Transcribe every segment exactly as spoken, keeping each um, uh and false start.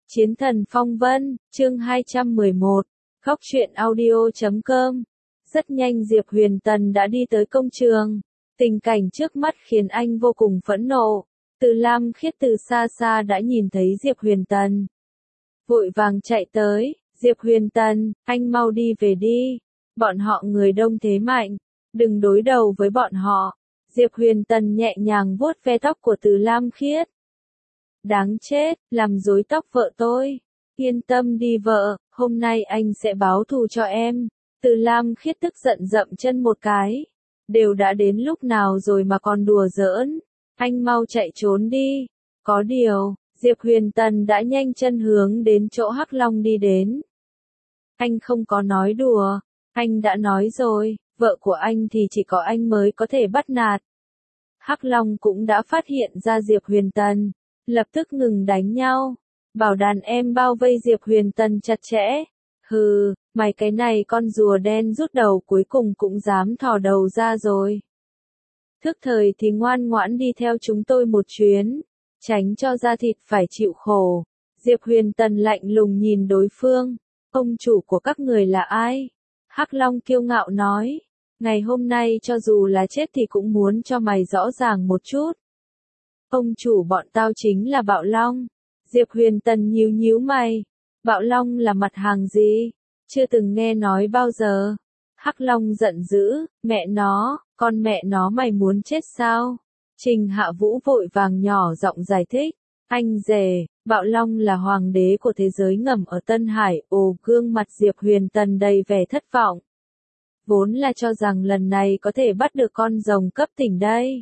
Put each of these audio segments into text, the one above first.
Chiến thần phong vân, chương hai trăm mười một, Góc truyện audio chấm com. Rất nhanh Diệp Huyền Tần đã đi tới công trường. Tình cảnh trước mắt khiến anh vô cùng phẫn nộ. Từ Lam Khiết từ xa xa đã nhìn thấy Diệp Huyền Tần. Vội vàng chạy tới, Diệp Huyền Tần, anh mau đi về đi. Bọn họ người đông thế mạnh, đừng đối đầu với bọn họ. Diệp Huyền Tần nhẹ nhàng vuốt ve tóc của Từ Lam Khiết. Đáng chết, làm rối tóc vợ tôi. Yên tâm đi vợ, hôm nay anh sẽ báo thù cho em. Từ Lam Khiết tức giận dậm chân một cái. Đều đã đến lúc nào rồi mà còn đùa giỡn. Anh mau chạy trốn đi. Có điều, Diệp Huyền Tần đã nhanh chân hướng đến chỗ Hắc Long đi đến. Anh không có nói đùa. Anh đã nói rồi, vợ của anh thì chỉ có anh mới có thể bắt nạt. Hắc Long cũng đã phát hiện ra Diệp Huyền Tần. Lập tức ngừng đánh nhau. Bảo đàn em bao vây Diệp Huyền Tần chặt chẽ. Hừ, mày cái này con rùa đen rút đầu cuối cùng cũng dám thò đầu ra rồi. Thức thời thì ngoan ngoãn đi theo chúng tôi một chuyến. Tránh cho da thịt phải chịu khổ. Diệp Huyền Tần lạnh lùng nhìn đối phương. Ông chủ của các người là ai? Hắc Long kiêu ngạo nói. Ngày hôm nay cho dù là chết thì cũng muốn cho mày rõ ràng một chút. Ông chủ bọn tao chính là Bạo Long. Diệp Huyền Tần nhíu nhíu mày. Bạo Long là mặt hàng gì? Chưa từng nghe nói bao giờ. Hắc Long giận dữ, mẹ nó, con mẹ nó mày muốn chết sao? Trình Hạ Vũ vội vàng nhỏ giọng giải thích. Anh rể, Bạo Long là hoàng đế của thế giới ngầm ở Tân Hải. Ồ, gương mặt Diệp Huyền Tần đầy vẻ thất vọng. Vốn là cho rằng lần này có thể bắt được con rồng cấp tỉnh đây.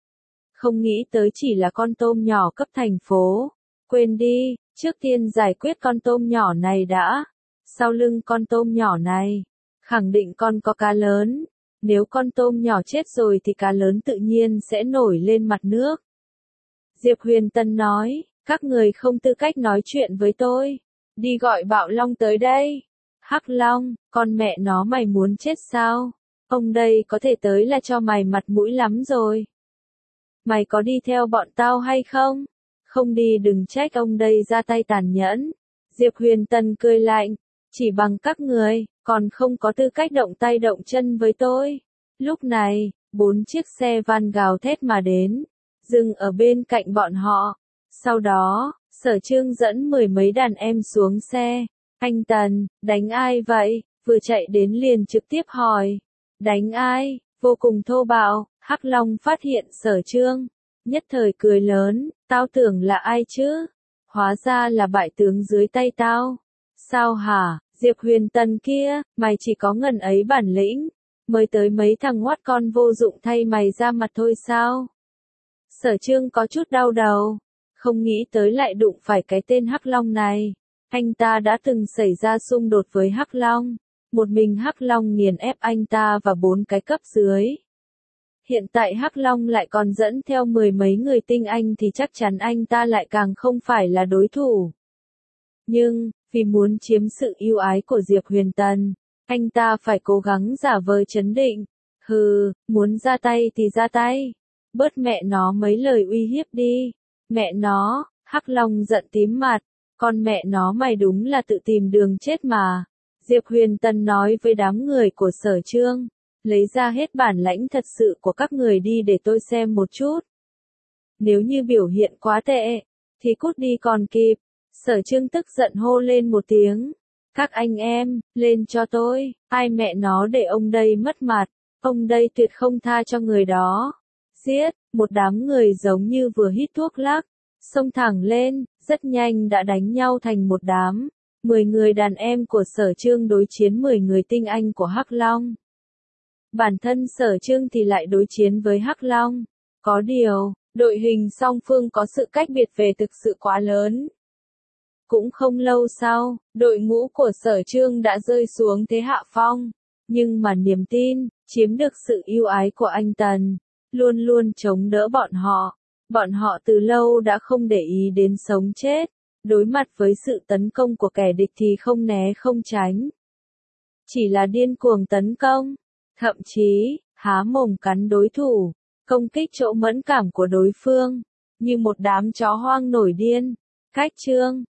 Không nghĩ tới chỉ là con tôm nhỏ cấp thành phố. Quên đi, trước tiên giải quyết con tôm nhỏ này đã. Sau lưng con tôm nhỏ này, khẳng định con có cá lớn. Nếu con tôm nhỏ chết rồi thì cá lớn tự nhiên sẽ nổi lên mặt nước. Diệp Huyền Tần nói, các người không tư cách nói chuyện với tôi. Đi gọi Bạo Long tới đây. Hắc Long, con mẹ nó mày muốn chết sao? Ông đây có thể tới là cho mày mặt mũi lắm rồi. Mày có đi theo bọn tao hay không? Không đi đừng trách ông đây ra tay tàn nhẫn. Diệp Huyền Tần cười lạnh. Chỉ bằng các người, còn không có tư cách động tay động chân với tôi. Lúc này, bốn chiếc xe van gào thét mà đến. Dừng ở bên cạnh bọn họ. Sau đó, Sở Trương dẫn mười mấy đàn em xuống xe. Anh Tần, đánh ai vậy? Vừa chạy đến liền trực tiếp hỏi. Đánh ai? Vô cùng thô bạo. Hắc Long phát hiện Sở Trương. Nhất thời cười lớn, tao tưởng là ai chứ? Hóa ra là bại tướng dưới tay tao. Sao hả, Diệp Huyền Tần kia, mày chỉ có ngần ấy bản lĩnh. Mới tới mấy thằng ngoắt con vô dụng thay mày ra mặt thôi sao? Sở Trương có chút đau đầu. Không nghĩ tới lại đụng phải cái tên Hắc Long này. Anh ta đã từng xảy ra xung đột với Hắc Long. Một mình Hắc Long nghiền ép anh ta và bốn cái cấp dưới. Hiện tại Hắc Long lại còn dẫn theo mười mấy người tinh anh thì chắc chắn anh ta lại càng không phải là đối thủ. Nhưng, vì muốn chiếm sự yêu ái của Diệp Huyền Tần, anh ta phải cố gắng giả vờ trấn định. Hừ, muốn ra tay thì ra tay. Bớt mẹ nó mấy lời uy hiếp đi. Mẹ nó, Hắc Long giận tím mặt. Con mẹ nó mày đúng là tự tìm đường chết mà. Diệp Huyền Tần nói với đám người của Sở Trương. Lấy ra hết bản lãnh thật sự của các người đi để tôi xem một chút. Nếu như biểu hiện quá tệ, thì cút đi còn kịp. Sở Trương tức giận hô lên một tiếng. Các anh em, lên cho tôi, ai mẹ nó để ông đây mất mặt, ông đây tuyệt không tha cho người đó. Giết, một đám người giống như vừa hít thuốc lắc, xông thẳng lên, rất nhanh đã đánh nhau thành một đám. Mười người đàn em của Sở Trương đối chiến mười người tinh anh của Hắc Long. Bản thân Sở Trương thì lại đối chiến với Hắc Long. Có điều, đội hình song phương có sự cách biệt về thực sự quá lớn. Cũng không lâu sau, đội ngũ của Sở Trương đã rơi xuống thế hạ phong. Nhưng mà niềm tin, chiếm được sự yêu ái của anh Tần, luôn luôn chống đỡ bọn họ. Bọn họ từ lâu đã không để ý đến sống chết. Đối mặt với sự tấn công của kẻ địch thì không né không tránh. Chỉ là điên cuồng tấn công. Thậm chí, há mồm cắn đối thủ, công kích chỗ mẫn cảm của đối phương, như một đám chó hoang nổi điên. Cách chương,